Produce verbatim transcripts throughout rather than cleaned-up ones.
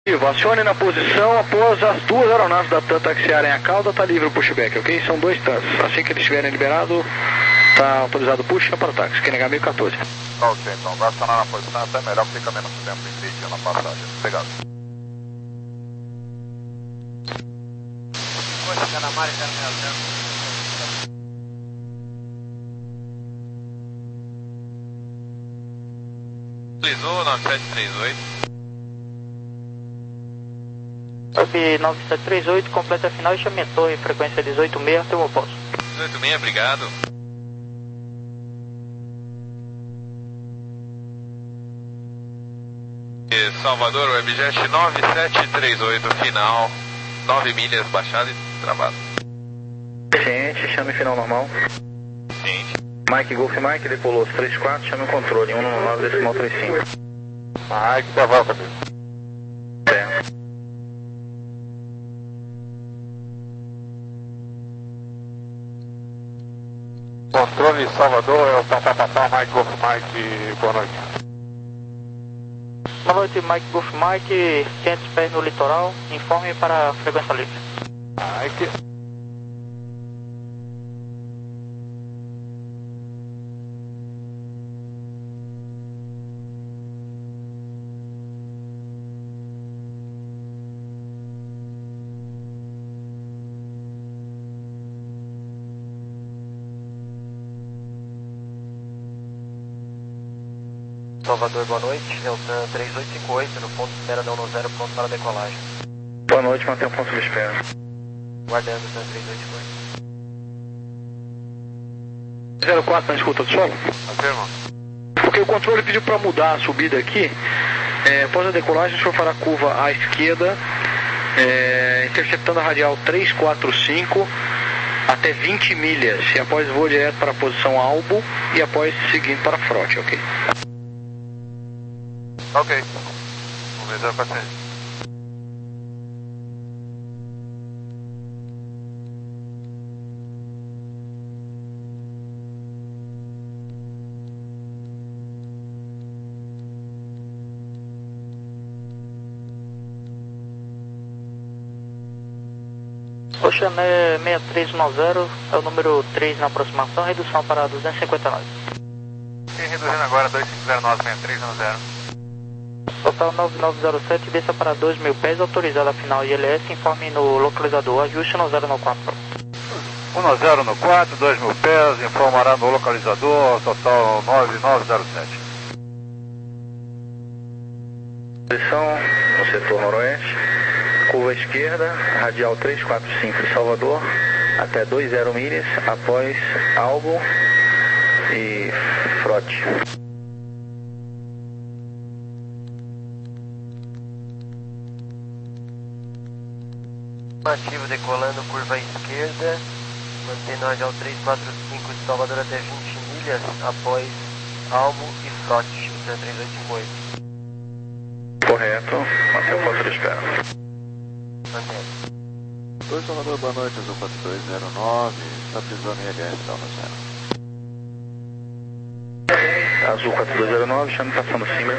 Acione na posição após as duas aeronaves da TAM taxiarem a cauda, tá livre o pushback, ok? São dois TAMs. Assim que eles estiverem liberados, tá autorizado o push, chama para o táxi, Q N H mil e quatorze. Ok, então vai acionar na posição, até melhor, fica menos tempo impedindo na passagem. Obrigado. Coxa Canamari zero seis zero. Utilizou nove sete três oito. Web nove sete três oito, completa a final e chame a torre, frequência dezoito seis, termoposto. dezoito seis, obrigado. E Salvador, Webjet nove sete três oito, final, nove milhas, baixada e travado. Ciente, chame final normal. Ciente. Mike Golf Mike, decolou três quatro, chame o controle, um nove decimal trinta e cinco. Mike, tá volta, amigo. É. Controle Salvador, é o papapá, Mike Golf Mike, boa noite. Boa noite, Mike Golf Mike, quinhentos pés no litoral, informe para a frequência livre. Mike. Salvador, boa noite. Delta três oito cinco oito, no ponto de espera da um zero, pronto para a decolagem. Boa noite, mantém o ponto de espera. Guardando Delta três oito cinco oito. zero quatro na escuta do solo? Afirma. Porque o controle pediu para mudar a subida aqui. É, após a decolagem, o senhor fará curva à esquerda, é, interceptando a radial trezentos e quarenta e cinco até vinte milhas. E após voo direto para a posição albo e após seguindo para a frote, ok? Ok. Vamos ver zero quatrocentos. Ocean seis três um zero, é o número três na aproximação, redução para duzentos e cinquenta e nove. Sim, reduzindo agora dois cinco zero nove seis três um zero. Total nove nove zero sete, desça para dois mil pés, autorizada a final I L S, informe no localizador, ajuste um zero no quatro. um zero no quatro, dois mil pés, informará no localizador, total nove nove zero sete. Posição no setor noroeste, curva esquerda, radial trezentos e quarenta e cinco de Salvador, até vinte milhas, após albo e frote. Ativo decolando, curva à esquerda, mantendo a radial trezentos e quarenta e cinco de Salvador até vinte milhas, após albo e frote, Delta três oito cinco oito. Correto, mantém o ponto de espera. Mantendo. Oi, Salvador, boa noite, Azul quatro dois zero nove, está precisando em L S, tá no zero. Azul quatro dois zero nove, chame passando cima.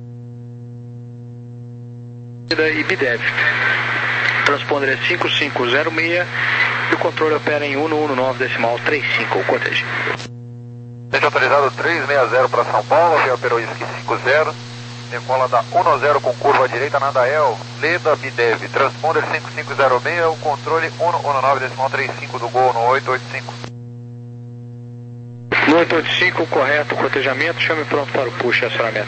E BDEV. Transponder é cinco cinco zero seis e o controle opera em cento e dezenove decimal trinta e cinco, cortejo. Gente autorizado trezentos e sessenta para São Paulo, já operou Whisky cinco zero, decola da um zero com curva à direita na Dael, Leda Bidev, transponder cinco cinco zero seis, o controle cento e dezenove decimal trinta e cinco do Gol no oito oito cinco. No oito oito cinco, correto, cotejamento, chame pronto para o push e acionamento.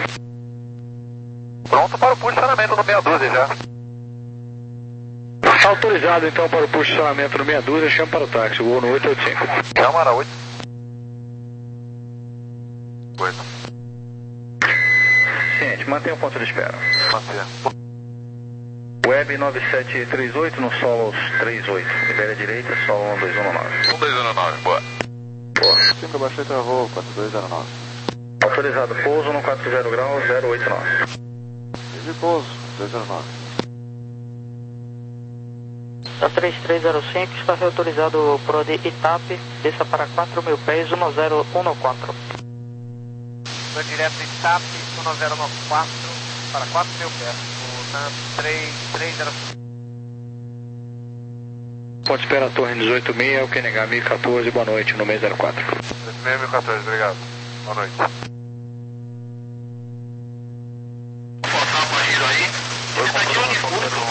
Pronto para o push e acionamento no meia dúzia já. Autorizado então para o push e acionamento no meia dúzia, chame para o táxi, Gol no oito oito cinco. Câmara oito. oito. Ciente, mantenha o ponto de espera. Manter. Web nove sete três oito no solo trinta e oito. Libera a direita, solo um dois um nove. um dois um nove, boa. Boa. Sempre baixei travou, quatro dois zero nove. Autorizado pouso no quatro zero graus, zero oito nove. Teve pouso, dois zero nove. Da três três zero cinco, está reautorizado por ordem I T A P, desça para quatro mil pés, um zero um quatro. Foi direto I T A P um zero nove quatro para quatro mil pés, Tá três zero cinco. Ponto espera torre dezoito seis, é o Q N H mil e quatorze, boa noite, no mês zero quatro. dezoito seis, mil e quatorze, obrigado. Boa noite. Vou botar o barreiro aí. Ele tá aqui onde for.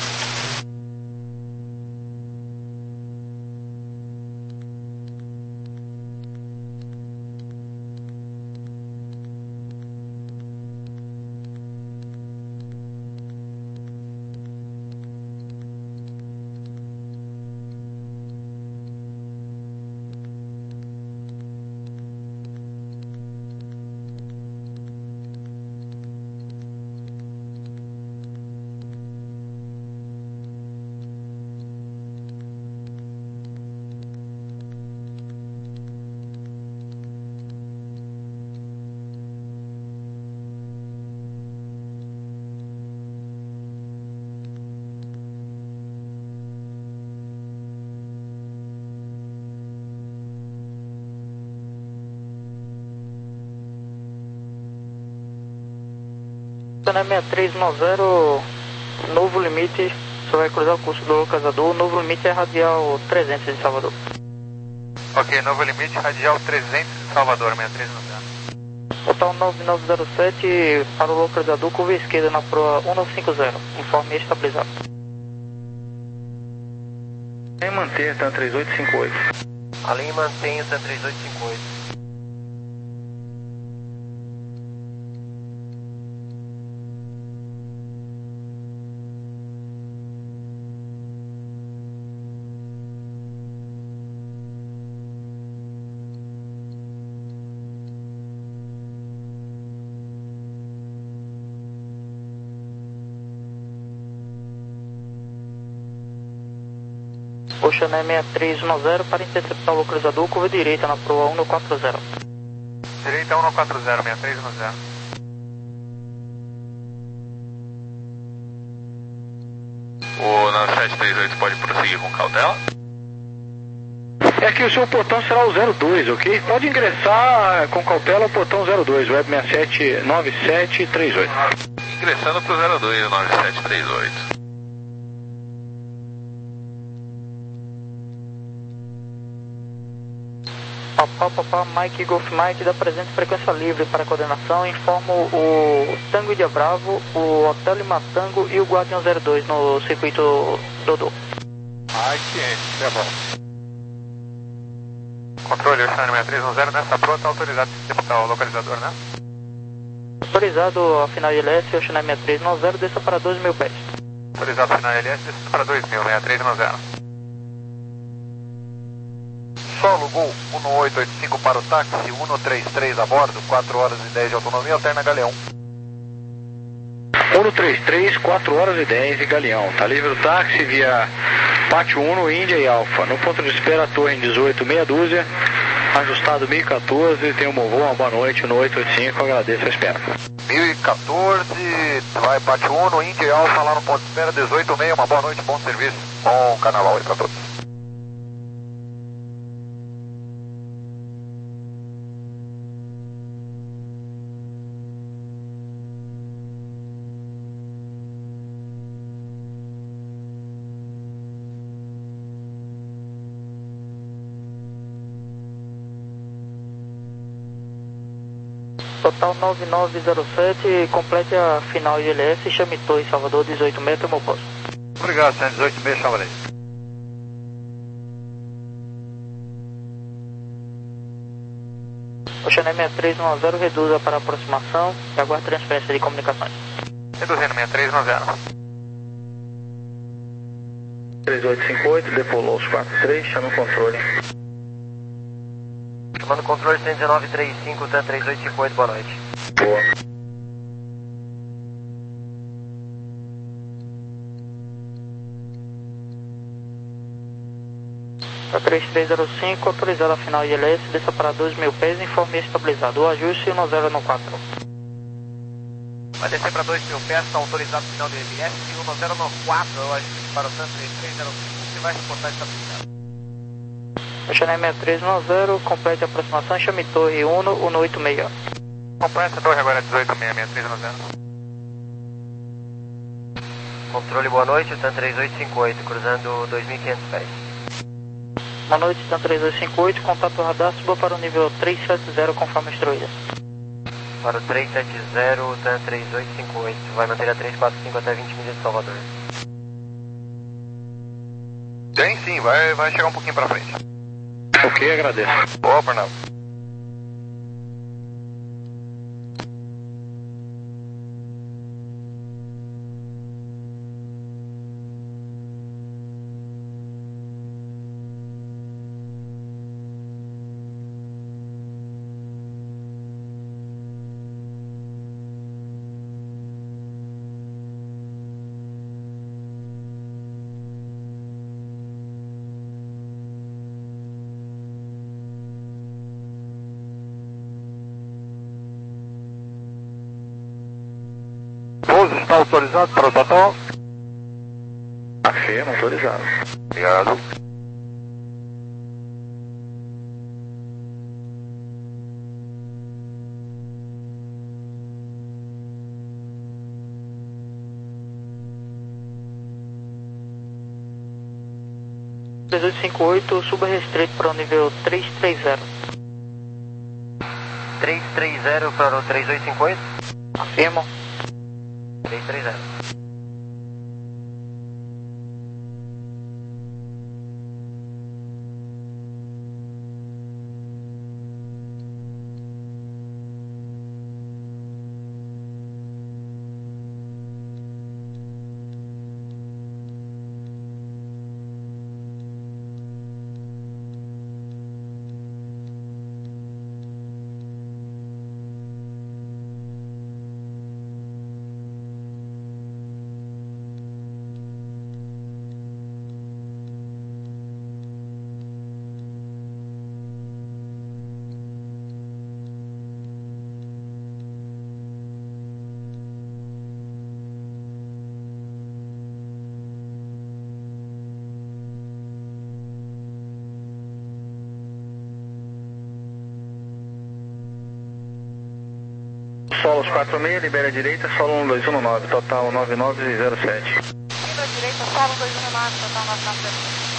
sessenta e três noventa, novo limite, você vai cruzar o curso do localizador, novo limite é radial trezentos de Salvador. Ok, novo limite, radial trezentos de Salvador, sessenta e três noventa. Total nove nove zero sete para o localizador, curva esquerda na proa um nove cinco zero, informe estabilizado. É manter, tá três oito cinco oito. A linha mantém o três oito cinco oito. Oceané sessenta e três noventa para interceptar o localizador, curva direita na proa um quatro zero. Direita um quatro zero, sessenta e três noventa. O nove sete três oito pode prosseguir com cautela? É que o seu portão será o zero dois, ok? Pode ingressar com cautela o portão zero dois, web sessenta e sete nove sete três oito. Ingressando para o zero dois nove sete três oito. Papá, papá, Mike, Golf Mike, da presente frequência livre para coordenação, informo o Tango Ilha Bravo, o Hotel Lima Tango e o Guardião zero dois no circuito Dodô. Ai, ciente, é bom. Controle, Oceano sessenta e três noventa, nessa proa está autorizado a interceptar o localizador, né? Autorizado a final I L S, Oceano sessenta e três noventa, desça para dois mil pés. Autorizado a final I L S, desça para dois mil, sessenta e três noventa. Solo Gol um oito oito cinco para o táxi, um três três a bordo, quatro horas e dez de autonomia, alterna Galeão. um três três, quatro horas e dez e Galeão. Tá livre o táxi via Pátio um, Índia e Alfa. No ponto de espera, torre em dezoito, meia dúzia, ajustado mil e quatorze, tem um bom voo, uma boa noite no oito oito cinco, agradeço a espera. mil e quatorze, vai Pátio um, Índia e Alfa lá no ponto de espera, dezoito e meia, uma boa noite, bom serviço, bom carnaval aí pra todos. Total nove nove zero sete, complete a final I L S, chame Torre Salvador dezoito seis, tomou posto. Obrigado, cento e dezoito seis, Salvador. Oceané sessenta e três noventa, reduza para aproximação e aguarde transferência de comunicações. Reduzindo, sessenta e três noventa. três oito cinco oito, depolou os quatro três, chama o controle. Chamando controle cento e dezenove trinta e cinco, T três oito cinco oito, boa noite. Boa. T três três zero cinco, autorizado a final I L S, desça para dois mil pés, informe estabilizado. O ajuste um zero um quatro. Vai descer para dois mil pés, está autorizado o final do I L S, um zero um quatro, o ajuste para o T três três zero cinco, que vai reportar estabilizado. Oceané sessenta e três noventa, complete a aproximação, chame Torre um, um oito seis. Acompanha essa torre agora, dezoito seis, sessenta e três noventa. Controle, boa noite, TAM três oito cinco oito, cruzando dois mil e quinhentos pés. Boa noite, TAM três oito cinco oito, contato radar, suba para o nível três sete zero conforme instruído. Para o três sete zero, TAM três oito cinco oito, vai manter a três quatro cinco até vinte milhas de Salvador. Tem sim, vai, vai chegar um pouquinho pra frente. Ok, agradeço. Boa, Pernambuco. Pouso está autorizado para o total? Afirma, autorizado. Obrigado. três oito cinco oito, suba restrito para o nível três três zero. três três zero para o três oito cinco oito? Afirmo. três três zero. Solos quatro seis, libera a direita, solo um dois um nove, total nove nove zero sete. Libera a direita, solo um dois um nove, total nove nove zero sete.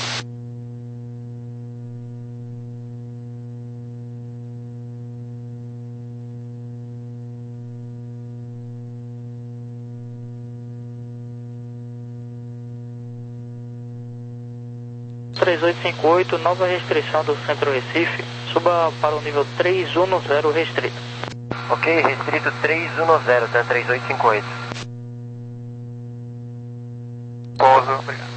três oito cinco oito, nova restrição do Centro Recife, suba para o nível três um zero restrito. Ok, restrito três um zero, TAM três oito cinco oito. Pouso, obrigado.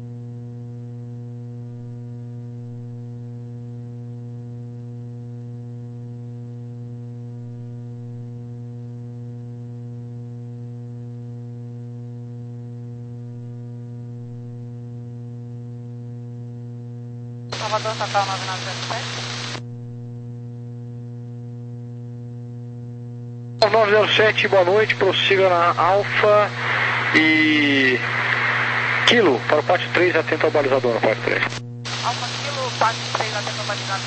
Salvador, total nove nove zero sete. nove nove zero sete, boa noite, prossiga na Alfa e Kilo, para o pátio três, atento ao balizador no pátio três. Alfa Kilo, pátio três, atento ao balizador.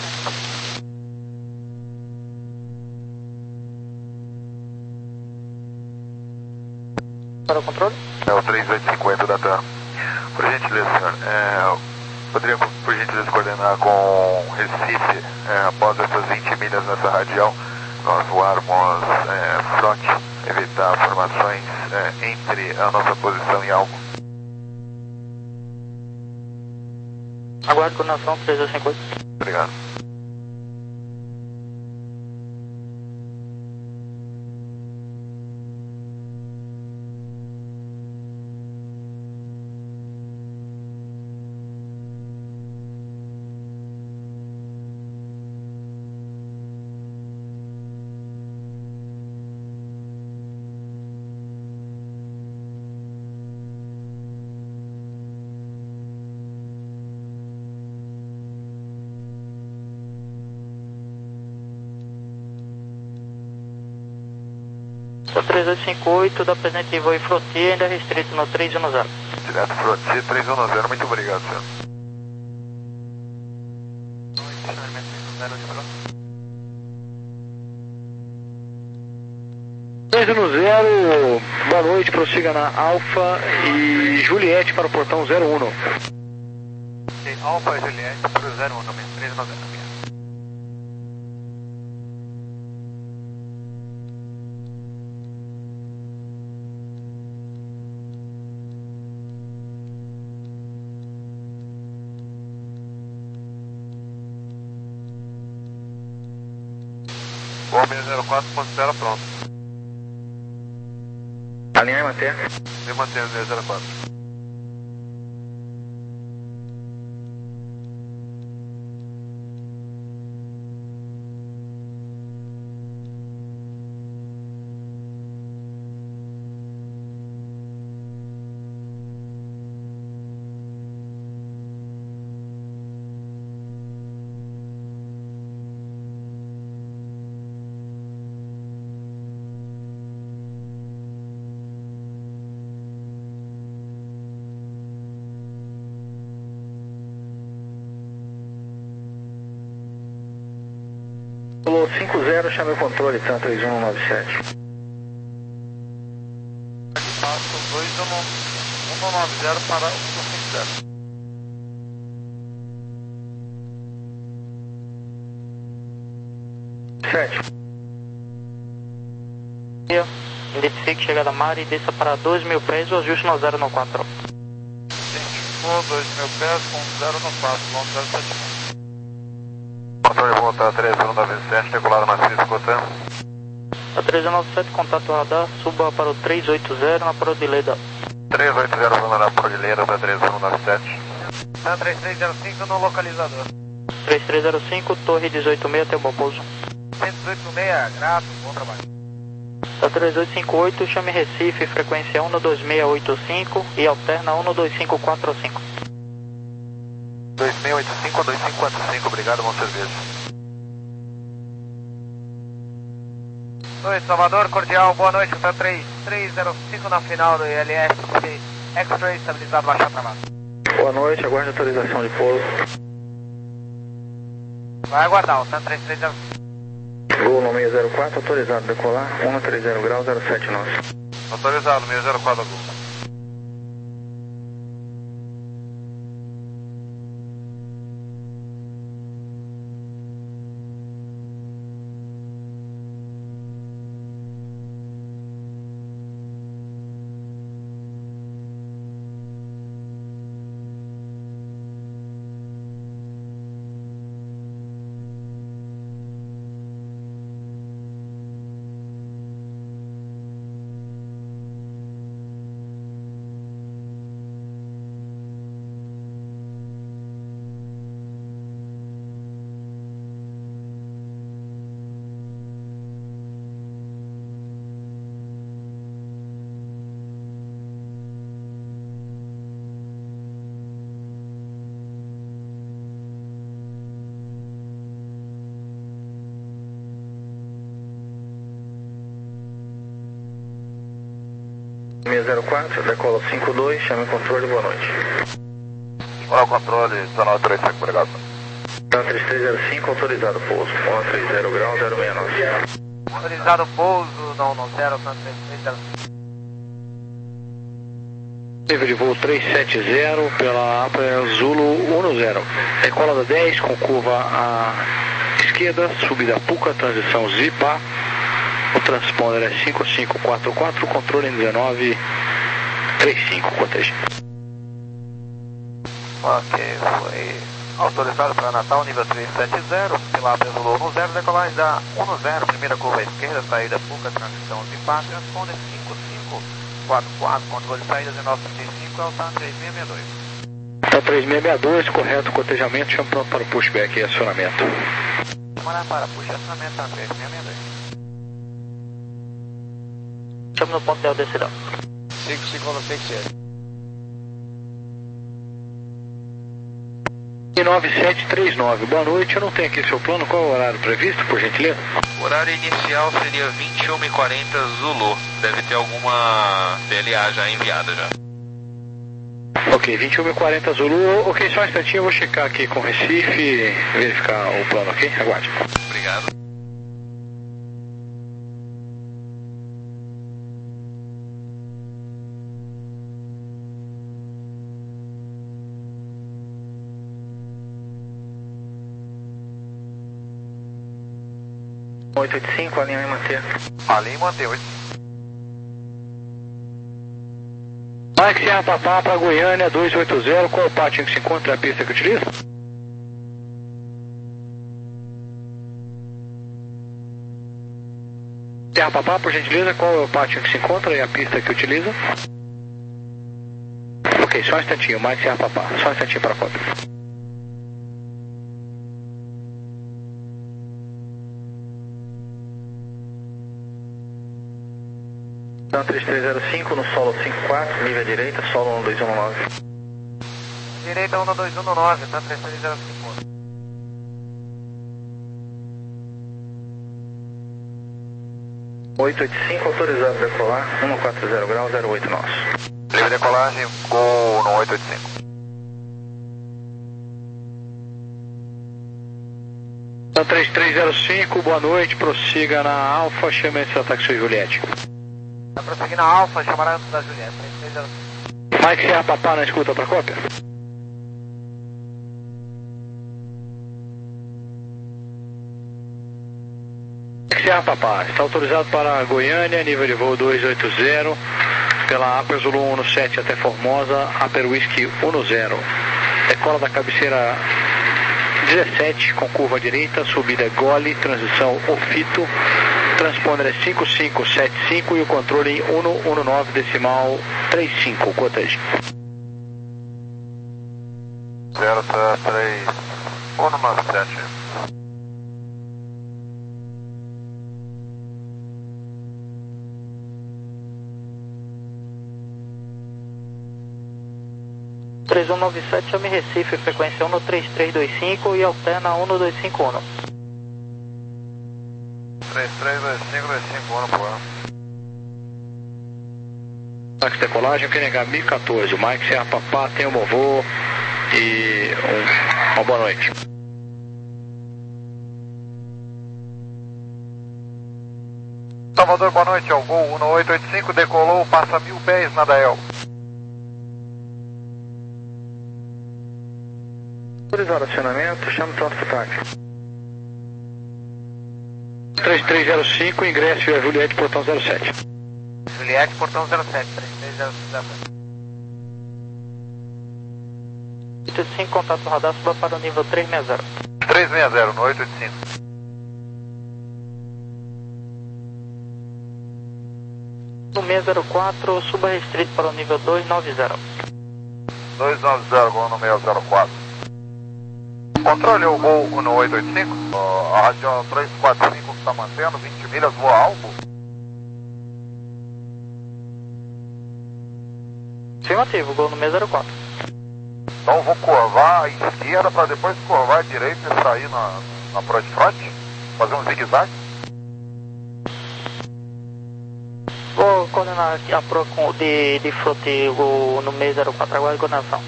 Para o controle? É o três oito cinco oito da TAM. Por gentileza, senhor, é, poderia, por gentileza, coordenar com Recife, é, após essas vinte milhas nessa radial, nós voarmos é, front, evitar formações é, entre a nossa posição e algo. Aguarde coordenação três oito cinco oito. Obrigado. três oito cinco oito, da presente voo Frontier, ainda restrito no três um zero. Direto Frontier três um zero, muito obrigado, senhor. três Aguarde no zero, boa noite, prossiga na Alfa e Juliette para o portão zero um. Ok, Alfa e Juliette para o zero um, também, três nove zero. Bom, seis zero quatro, ponto zero, pronto. Alinhar e manter. Me mantendo, seis zero quatro. Pulou cinco zero, chame o controle, TAM três um nove sete. Passo dois um nove zero para um cinco zero. sete. Identifique chegada mar e desça para dois mil pés, o ajuste no zero no quatro. Identificou dois mil pés com zero no quatro, vamos zero sete um. Controle voltar três um nove sete, decolado na Cisco, TAM. A três um nove sete, contato radar, suba para o três oito zero na Prodileda. três oito zero, zona da Prodileda para três um nove sete. TAM três três zero cinco no localizador. três três zero cinco, torre dezoito seis, até o bom pouso. cento e dezoito seis, grato, bom trabalho. A três oito cinco oito, chame Recife, frequência um dois seis oito cinco e alterna um dois cinco quatro cinco. dois seis oito cinco, dois cinco quatro cinco, obrigado, bom serviço. Oi, Salvador, cordial, boa noite, tá três três zero cinco na final do I L S, X-Ray estabilizado, baixar travado. Boa noite, aguarde a autorização de pouso. Vai aguardar, o TAM três três zero cinco. Gol no seis zero quatro, autorizado, decolar, um trinta graus, zero sete nove. Autorizado, seis zero quatro, Gol. seis zero quatro, decola cinco dois, chame o controle, boa noite. Olá, o controle, canal três cinco, obrigado. TAM três três zero cinco, autorizado pouso, um trinta graus, zero seis nove. Autorizado pouso, não, não, zero, TAM três três zero cinco. Nível de voo trezentos e setenta pela Apple Zulu um zero. Decola da dez com curva à esquerda, subida Puca, transição Zipa. O transponder é cinco cinco quatro quatro, controle em dezenove trinta e cinco, coteja. Ok, foi autorizado para Natal, nível trezentos e setenta, pela Apple Zulu um zero, decolagem da um zero, primeira curva à esquerda, saída Puca, transição Zipa, transponder cinco cinco quatro quatro, controle de saída dezenove trinta e cinco, é o TAM três seis seis dois. TAM três seis seis dois, correto, cotejamento, chama pronto para o pushback e acionamento. Vamos para push, acionamento TAM três seis seis dois. Chame no ponto de decisão. cinco segundos, cinco seis. nove sete três nove, boa noite, eu não tenho aqui seu plano, qual é o horário previsto, por gentileza? O horário inicial seria vinte e uma e quarenta Zulu. Deve ter alguma P L A já enviada já. Ok, vinte e uma e quarenta Zulu, ok, só um instantinho, eu vou checar aqui com o Recife e verificar o plano, ok? Aguarde. Obrigado. oito oito cinco, alinha e manter. Alinha e manter, oito. Mike Serra Papá para Goiânia dois oito zero, qual o pátio que se encontra e a pista que utiliza? Serra Papá, por gentileza, qual é o pátio que se encontra e a pista que utiliza? Ok, só um instantinho, Mike Serra Papá, só um instantinho para a cópia. Então três três zero cinco no solo cinco quatro, nível direita, solo um dois um nove. Direita um dois um nove, tá três três zero cinco. oito oito cinco, autorizado a decolar, um quatro zero grau, zero oito nosso. Livre decolagem, gol no oito oito cinco. Então três três zero cinco, boa noite, prossiga na Alfa, chame esse ataque sua Juliette. Tá prosseguindo a Alfa, chamará antes da Juliette, três três zero cinco. Mike Serra Papá na escuta para cópia. Serra Papá, está autorizado para Goiânia, nível de voo dois oito zero, pela Upper Zulu um sete até Formosa, Upper Whisky um zero. Decola da cabeceira dezessete com curva direita, subida é gole, transição ofito, transponder é cinco cinco sete cinco e o controle em um um nove decimal trinta e cinco, quotage. zero três um nove sete. três um nove sete, chame Recife, frequência um três três dois cinco e alterna um dois cinco um. três três dois cinco dois cinco um, por ano. Max decolagem, K N H mil e quatorze, o Mike Serra Papá tem um bom voo e um, uma boa noite. Salvador, boa noite, é o Gol um oito oito cinco, decolou, passa mil pés na Dael. Autorizado acionamento, chama o transportante. três três zero cinco, ingresso via Juliette, portão zero sete. Juliette, portão zero sete, três três zero cinco. oito oito cinco, contato radar, suba para o nível três seis zero. três seis zero no oito oito cinco. No seis zero quatro, suba restrito para o nível dois nove zero. dois nove zero, Gol no seis zero quatro. Controle o Gol no oito oito cinco, uh, a radial três quatro cinco está mantendo, vinte milhas, voa alvo. Afirmativo, gol no seis zero quatro. Então vou curvar à esquerda para depois curvar à direita e sair na, na proa de frente, fazer um zigue-zague. Vou coordenar aqui a proa com, de, de flote gol no seis zero quatro, agora de coordenação.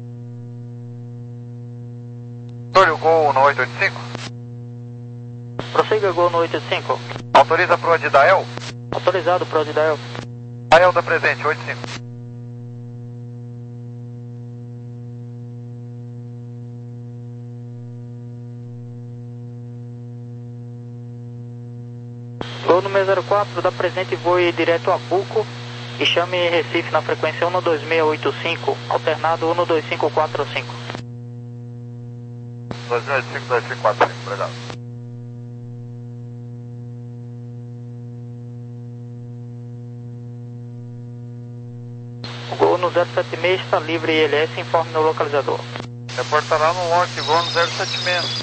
Controle o Gol no oito oito cinco. Prossiga gol no oito oito cinco. Autoriza a proa de Dael. Autorizado, proa de Dael. Dael da presente, oito cinco. Gol no seis zero quatro, dá presente e voe direto a Buco e chame Recife na frequência um dois seis oito cinco, alternado um dois cinco quatro cinco. dois oito cinco, dois cinco quatro cinco, obrigado. O gol no zero sete seis está livre I L S, informe no localizador. Reportará no Lock Gol no zero sete seis.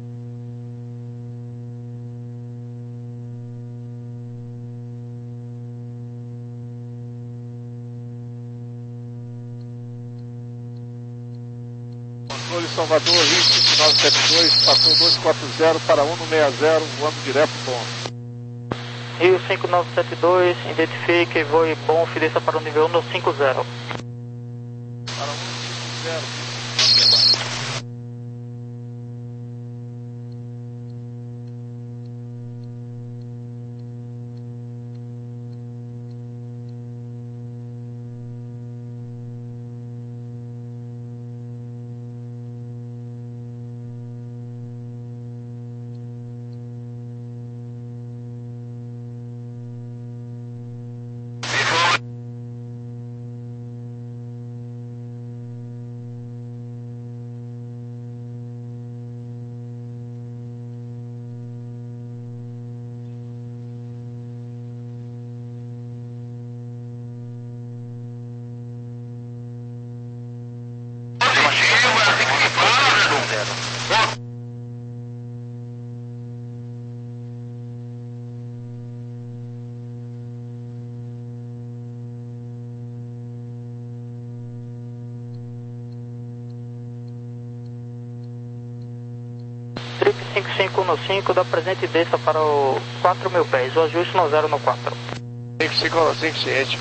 Controle Salvador, Rio cinco nove sete dois, passou dois quatro zero para um seis zero, voando direto bom. Rio cinco nove sete dois, identifique e voe bom, ofereça para o nível um cinco zero. Para um cinco zero. Trip cinco cinco um cinco, da presente e desça para o quatro mil pés, o ajuste no zero no quatro. cinco cinco um cinco, ciente.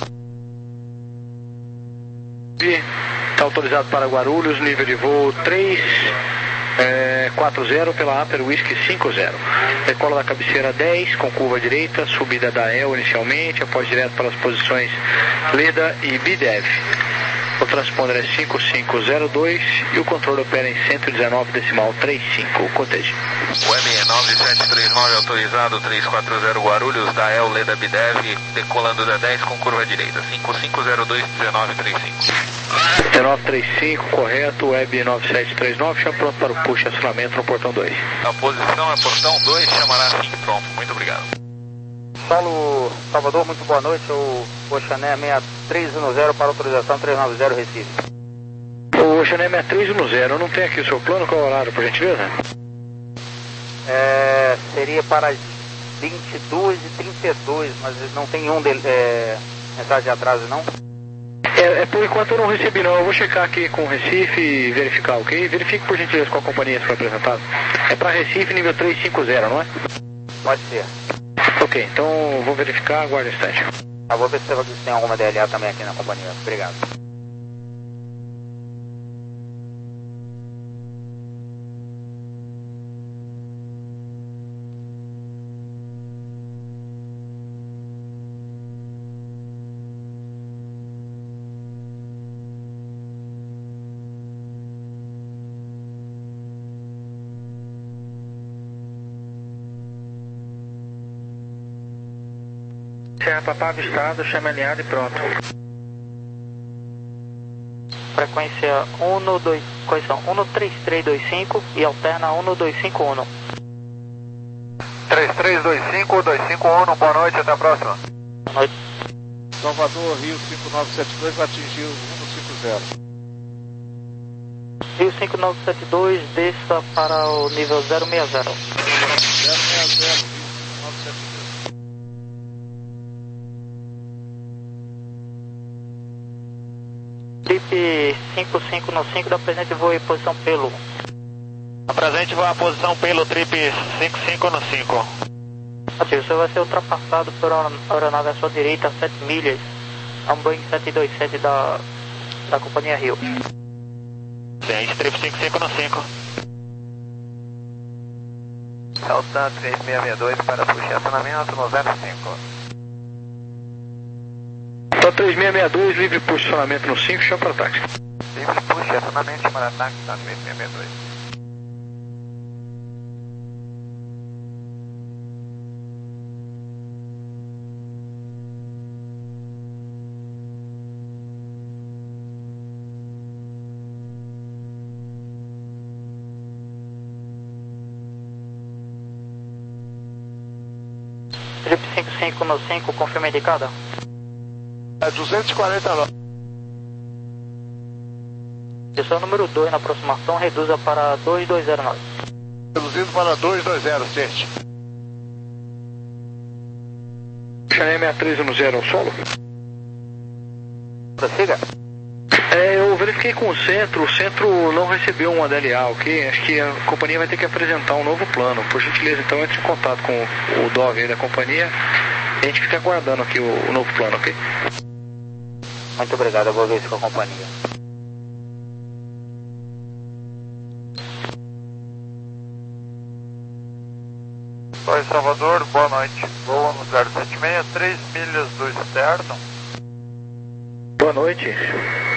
Está autorizado para Guarulhos, nível de voo três quatro zero pela Upper Whisky cinco zero. Decola da cabeceira dez, com curva direita, subida da E L inicialmente, após direto para as posições Leda e B D E V. O transponder é cinco cinco zero dois e o controle opera em cento e dezenove decimal trinta e cinco. Cotejo. Web nove sete três nove autorizado três quatro zero Guarulhos, da E L Leda B D E V, decolando da dez com curva direita, cinco cinco zero dois dezenove trinta e cinco. dezenove trinta e cinco, correto, Web nove sete três nove, já pronto para o push acionamento no portão dois. A posição é portão dois, chamará assim, pronto, muito obrigado. Paulo Salvador, muito boa noite, o Oxané seis três um zero para autorização trezentos e noventa Recife. O Oxané seis três um zero, eu não tenho aqui o seu plano, qual é o horário, por gentileza? É, seria para as vinte e duas e trinta e dois, mas não tem um dele, é, mensagem de atraso, não? É, é, por enquanto eu não recebi não, eu vou checar aqui com o Recife e verificar, ok? Verifique por gentileza qual companhia foi apresentado. É para Recife nível três cinco zero, não é? Pode ser. Ok, então eu vou verificar, aguarde um instante. Eu vou ver se tem alguma D L A também aqui na companhia, obrigado. Serra Papá avistado, chama alinhado e pronto. Frequência um dois, correção, um três três dois cinco e alterna um dois cinco um. três três dois cinco, dois cinco um, boa noite, até a próxima. Boa noite. Salvador, Rio cinco nove sete dois, atingiu um cinco zero. Rio cinco nove sete dois, desça para o nível zero seis zero. zero seis zero, Rio cinco nove sete dois. Trip cinco cinco um cinco, da presente voo em posição pelo. A presente vai à posição pelo Trip cinco cinco um cinco. Ativo, você vai ser ultrapassado por uma aeronave à sua direita a sete milhas, a um Boeing sete dois sete da, da companhia Rio. Ciente, Trip cinco cinco um cinco. Saltan três seis seis dois para puxar acionamento no zero cinco. Então três seis seis dois, livre posicionamento no cinco, chama para ataque. Livre puxa, acionamento para ataque, tá três seis seis dois. Trip cinco cinco um cinco, confirma indicada. É duzentos e quarenta e nove. Posição número dois na aproximação, reduza para dois dois zero nove. Reduzido para dois dois zero, ciente. Oxané seis três um zero, ao solo. Prossiga. É, eu verifiquei com o centro, o centro não recebeu uma D L A, ok? Acho que a companhia vai ter que apresentar um novo plano. Por gentileza, então entre em contato com o D O V aí da companhia e a gente fica aguardando aqui o, o novo plano, ok? Muito obrigado, eu vou ver isso com a companhia. Oi, Salvador, boa noite. Voa no zero sete seis, três milhas do externo. Boa noite.